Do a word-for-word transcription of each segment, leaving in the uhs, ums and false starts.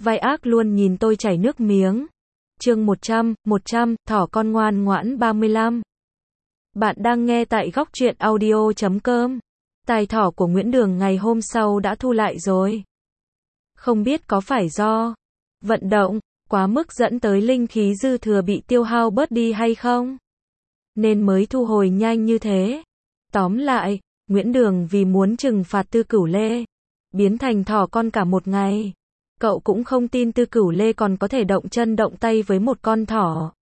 vai ác luôn nhìn tôi chảy nước miếng. Chương một trăm, một trăm, thỏ con ngoan ngoãn ba mươi lăm. Bạn đang nghe tại góc truyện audio chấm com. Tài thỏ của Nguyễn Đường ngày hôm sau đã thu lại rồi. Không biết có phải do vận động quá mức dẫn tới linh khí dư thừa bị tiêu hao bớt đi hay không, nên mới thu hồi nhanh như thế. Tóm lại, Nguyễn Đường vì muốn trừng phạt Tư Cửu Lê, biến thành thỏ con cả một ngày. Cậu cũng không tin Tư Cửu Lê còn có thể động chân động tay với một con thỏ.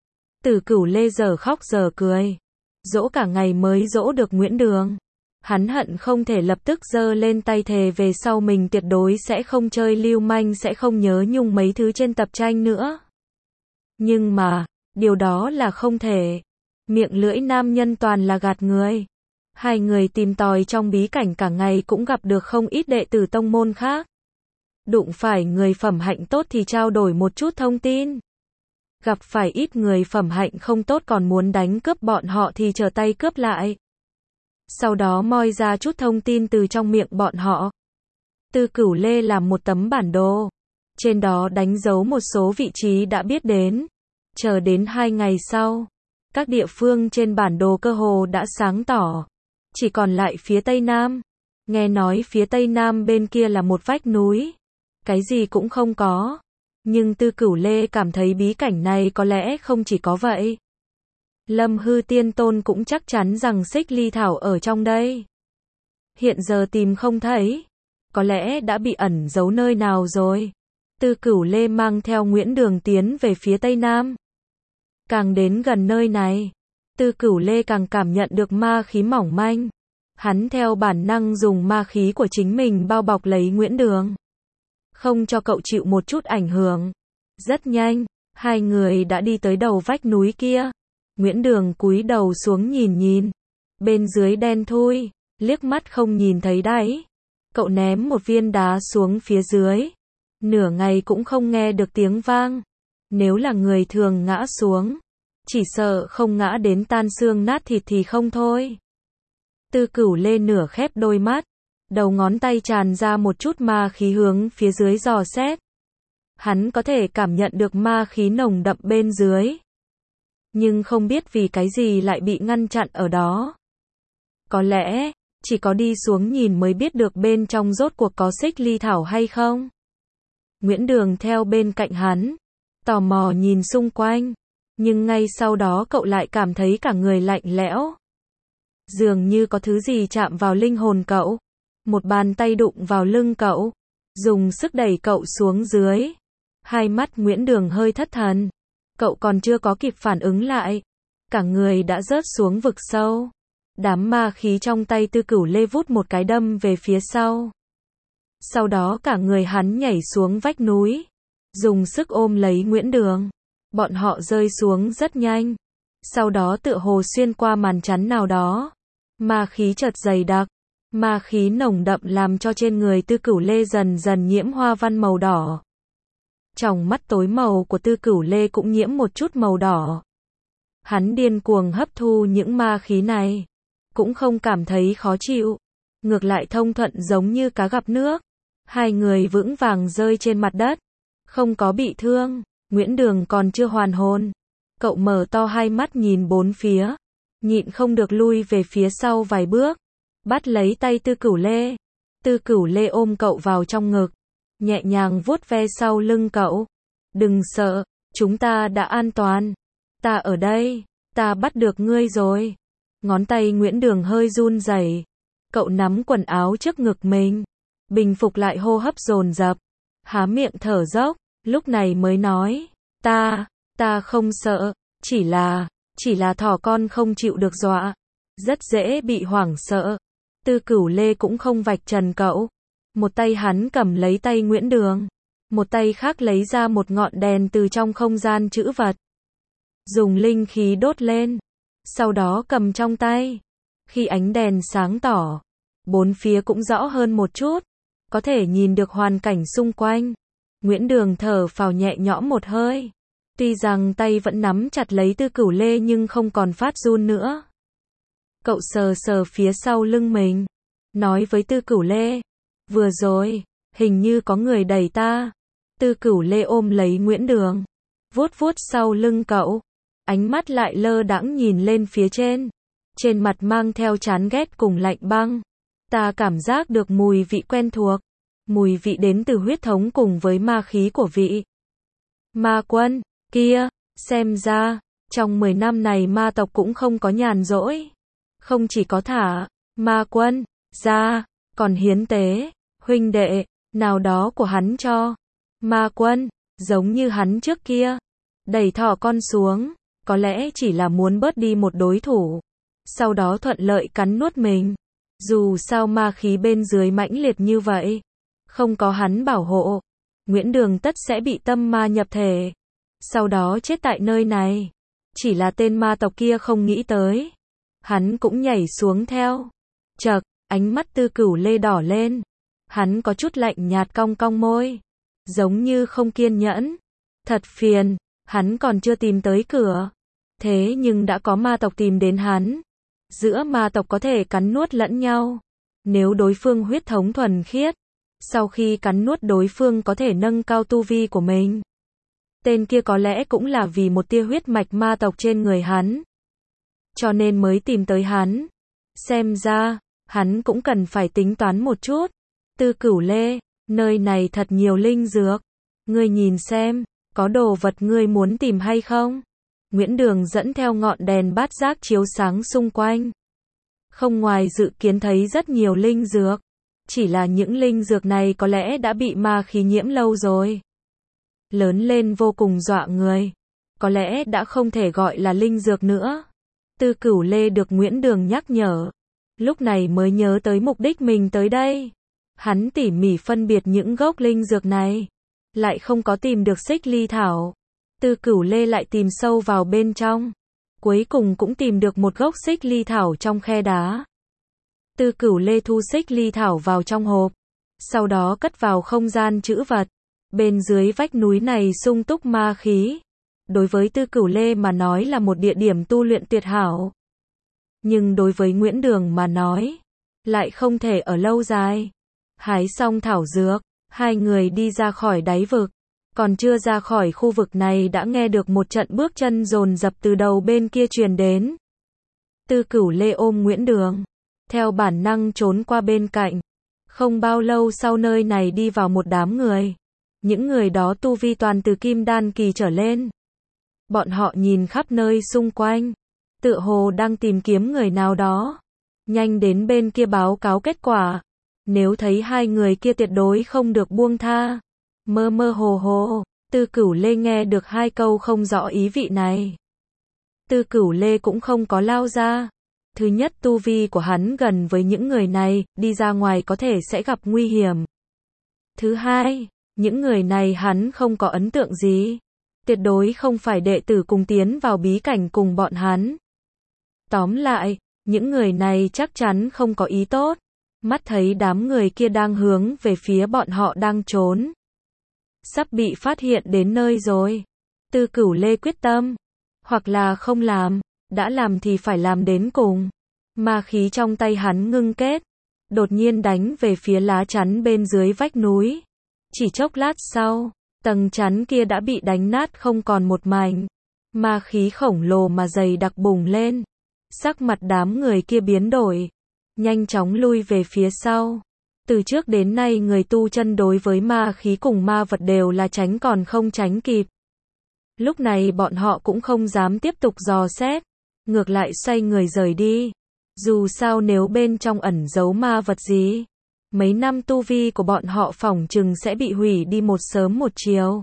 Tư Cửu Lê giờ khóc giờ cười, dỗ cả ngày mới dỗ được Nguyễn Đường. Hắn hận không thể lập tức giơ lên tay thề về sau mình tuyệt đối sẽ không chơi lưu manh, sẽ không nhớ nhung mấy thứ trên tập tranh nữa. Nhưng mà, điều đó là không thể. Miệng lưỡi nam nhân toàn là gạt người. Hai người tìm tòi trong bí cảnh cả ngày cũng gặp được không ít đệ tử tông môn khác. Đụng phải người phẩm hạnh tốt thì trao đổi một chút thông tin. Gặp phải ít người phẩm hạnh không tốt còn muốn đánh cướp bọn họ thì trở tay cướp lại. Sau đó moi ra chút thông tin từ trong miệng bọn họ. Tư Cửu Lê làm một tấm bản đồ. Trên đó đánh dấu một số vị trí đã biết đến. Chờ đến hai ngày sau, các địa phương trên bản đồ cơ hồ đã sáng tỏ. Chỉ còn lại phía tây nam. Nghe nói phía tây nam bên kia là một vách núi. Cái gì cũng không có. Nhưng Tư Cửu Lê cảm thấy bí cảnh này có lẽ không chỉ có vậy. Lâm Hư Tiên Tôn cũng chắc chắn rằng Xích Ly Thảo ở trong đây. Hiện giờ tìm không thấy. Có lẽ đã bị ẩn giấu nơi nào rồi. Tư Cửu Lê mang theo Nguyễn Đường tiến về phía tây nam. Càng đến gần nơi này, Tư Cửu Lê càng cảm nhận được ma khí mỏng manh. Hắn theo bản năng dùng ma khí của chính mình bao bọc lấy Nguyễn Đường, không cho cậu chịu một chút ảnh hưởng. Rất nhanh, hai người đã đi tới đầu vách núi kia. Nguyễn Đường cúi đầu xuống nhìn nhìn. Bên dưới đen thui, liếc mắt không nhìn thấy đáy. Cậu ném một viên đá xuống phía dưới. Nửa ngày cũng không nghe được tiếng vang. Nếu là người thường ngã xuống, chỉ sợ không ngã đến tan xương nát thịt thì không thôi. Tư Cửu Lê nửa khép đôi mắt. Đầu ngón tay tràn ra một chút ma khí hướng phía dưới dò xét. Hắn có thể cảm nhận được ma khí nồng đậm bên dưới. Nhưng không biết vì cái gì lại bị ngăn chặn ở đó. Có lẽ, chỉ có đi xuống nhìn mới biết được bên trong rốt cuộc có Xích Ly Thảo hay không. Nguyễn Đường theo bên cạnh hắn, tò mò nhìn xung quanh. Nhưng ngay sau đó cậu lại cảm thấy cả người lạnh lẽo. Dường như có thứ gì chạm vào linh hồn cậu. Một bàn tay đụng vào lưng cậu, dùng sức đẩy cậu xuống dưới. Hai mắt Nguyễn Đường hơi thất thần. Cậu còn chưa có kịp phản ứng lại, cả người đã rớt xuống vực sâu. Đám ma khí trong tay Tư Cửu Lê vút một cái đâm về phía sau. Sau đó cả người hắn nhảy xuống vách núi, dùng sức ôm lấy Nguyễn Đường. Bọn họ rơi xuống rất nhanh. Sau đó tựa hồ xuyên qua màn chắn nào đó. Ma khí chợt dày đặc. Ma khí nồng đậm làm cho trên người Tư Cửu Lê dần dần nhiễm hoa văn màu đỏ. Tròng mắt tối màu của Tư Cửu Lê cũng nhiễm một chút màu đỏ. Hắn điên cuồng hấp thu những ma khí này, cũng không cảm thấy khó chịu, ngược lại thông thuận giống như cá gặp nước. Hai người vững vàng rơi trên mặt đất, không có bị thương. Nguyễn Đường còn chưa hoàn hồn, cậu mở to hai mắt nhìn bốn phía, nhịn không được lui về phía sau vài bước, bắt lấy tay Tư Cửu Lê. Tư Cửu Lê ôm cậu vào trong ngực, nhẹ nhàng vuốt ve sau lưng cậu. Đừng sợ, chúng ta đã an toàn. Ta ở đây, ta bắt được ngươi rồi. Ngón tay Nguyễn Đường hơi run rẩy. Cậu nắm quần áo trước ngực mình, bình phục lại hô hấp dồn dập, há miệng thở dốc, lúc này mới nói, ta, ta không sợ, chỉ là, chỉ là thỏ con không chịu được dọa, rất dễ bị hoảng sợ. Tư Cửu Lê cũng không vạch trần cậu. Một tay hắn cầm lấy tay Nguyễn Đường, một tay khác lấy ra một ngọn đèn từ trong không gian trữ vật. Dùng linh khí đốt lên, sau đó cầm trong tay. Khi ánh đèn sáng tỏ, bốn phía cũng rõ hơn một chút, có thể nhìn được hoàn cảnh xung quanh. Nguyễn Đường thở phào nhẹ nhõm một hơi. Tuy rằng tay vẫn nắm chặt lấy Tư Cửu Lê nhưng không còn phát run nữa. Cậu sờ sờ phía sau lưng mình, nói với Tư Cửu Lê, vừa rồi, hình như có người đẩy ta. Tư Cửu Lê ôm lấy Nguyễn Đường, vuốt vuốt sau lưng cậu, ánh mắt lại lơ đãng nhìn lên phía trên, trên mặt mang theo chán ghét cùng lạnh băng. Ta cảm giác được mùi vị quen thuộc, mùi vị đến từ huyết thống cùng với ma khí của vị ma quân kia, xem ra, trong mười năm này ma tộc cũng không có nhàn rỗi, không chỉ có thả ma quân ra, còn hiến tế huynh đệ nào đó của hắn cho ma quân, giống như hắn trước kia, đẩy thỏ con xuống, có lẽ chỉ là muốn bớt đi một đối thủ, sau đó thuận lợi cắn nuốt mình. Dù sao ma khí bên dưới mãnh liệt như vậy, không có hắn bảo hộ, Nguyễn Đường tất sẽ bị tâm ma nhập thể, sau đó chết tại nơi này. Chỉ là tên ma tộc kia không nghĩ tới, hắn cũng nhảy xuống theo. Chậc, ánh mắt Tư Cửu Lê đỏ lên, hắn có chút lạnh nhạt cong cong môi, giống như không kiên nhẫn. Thật phiền, hắn còn chưa tìm tới cửa, thế nhưng đã có ma tộc tìm đến hắn. Giữa ma tộc có thể cắn nuốt lẫn nhau, nếu đối phương huyết thống thuần khiết, sau khi cắn nuốt đối phương có thể nâng cao tu vi của mình. Tên kia có lẽ cũng là vì một tia huyết mạch ma tộc trên người hắn, cho nên mới tìm tới hắn. Xem ra, hắn cũng cần phải tính toán một chút. Tư Cửu Lê, nơi này thật nhiều linh dược, ngươi nhìn xem, có đồ vật ngươi muốn tìm hay không? Nguyễn Đường dẫn theo ngọn đèn bát giác chiếu sáng xung quanh. Không ngoài dự kiến thấy rất nhiều linh dược, chỉ là những linh dược này có lẽ đã bị ma khí nhiễm lâu rồi. Lớn lên vô cùng dọa người, có lẽ đã không thể gọi là linh dược nữa. Tư Cửu Lê được Nguyễn Đường nhắc nhở, lúc này mới nhớ tới mục đích mình tới đây. Hắn tỉ mỉ phân biệt những gốc linh dược này, lại không có tìm được xích ly thảo. Tư Cửu Lê lại tìm sâu vào bên trong, cuối cùng cũng tìm được một gốc xích ly thảo trong khe đá. Tư Cửu Lê thu xích ly thảo vào trong hộp, sau đó cất vào không gian trữ vật. Bên dưới vách núi này sung túc ma khí, đối với Tư Cửu Lê mà nói là một địa điểm tu luyện tuyệt hảo. Nhưng đối với Nguyễn Đường mà nói, lại không thể ở lâu dài. Hái xong thảo dược, hai người đi ra khỏi đáy vực. Còn chưa ra khỏi khu vực này đã nghe được một trận bước chân dồn dập từ đầu bên kia truyền đến. Tư Cửu Lê ôm Nguyễn Đường, theo bản năng trốn qua bên cạnh. Không bao lâu sau nơi này đi vào một đám người. Những người đó tu vi toàn từ kim đan kỳ trở lên. Bọn họ nhìn khắp nơi xung quanh, tựa hồ đang tìm kiếm người nào đó. Nhanh đến bên kia báo cáo kết quả. Nếu thấy hai người kia tuyệt đối không được buông tha. Mơ mơ hồ hồ, Tư Cửu Lê nghe được hai câu không rõ ý vị này. Tư Cửu Lê cũng không có lao ra. Thứ nhất, tu vi của hắn gần với những người này, đi ra ngoài có thể sẽ gặp nguy hiểm. Thứ hai, những người này hắn không có ấn tượng gì. Tuyệt đối không phải đệ tử cùng tiến vào bí cảnh cùng bọn hắn. Tóm lại, những người này chắc chắn không có ý tốt. Mắt thấy đám người kia đang hướng về phía bọn họ đang trốn. Sắp bị phát hiện đến nơi rồi. Tư Cửu Lê quyết tâm. Hoặc là không làm, đã làm thì phải làm đến cùng. Ma khí trong tay hắn ngưng kết, đột nhiên đánh về phía lá chắn bên dưới vách núi. Chỉ chốc lát sau, tầng chắn kia đã bị đánh nát không còn một mảnh. Ma khí khổng lồ mà dày đặc bùng lên. Sắc mặt đám người kia biến đổi, nhanh chóng lui về phía sau. Từ trước đến nay người tu chân đối với ma khí cùng ma vật đều là tránh còn không tránh kịp. Lúc này bọn họ cũng không dám tiếp tục dò xét, ngược lại xoay người rời đi. Dù sao nếu bên trong ẩn giấu ma vật gì, mấy năm tu vi của bọn họ phỏng chừng sẽ bị hủy đi một sớm một chiều.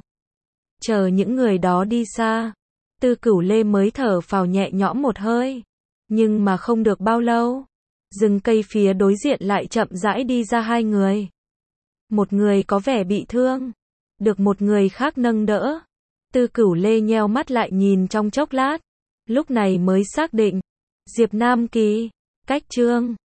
Chờ những người đó đi xa, Tư Cửu Lê mới thở phào nhẹ nhõm một hơi. Nhưng mà không được bao lâu, rừng cây phía đối diện lại chậm rãi đi ra hai người. Một người có vẻ bị thương, được một người khác nâng đỡ. Tư Cửu Lê nheo mắt lại nhìn trong chốc lát, lúc này mới xác định, Diệp Nam Kỳ, Cách Trương.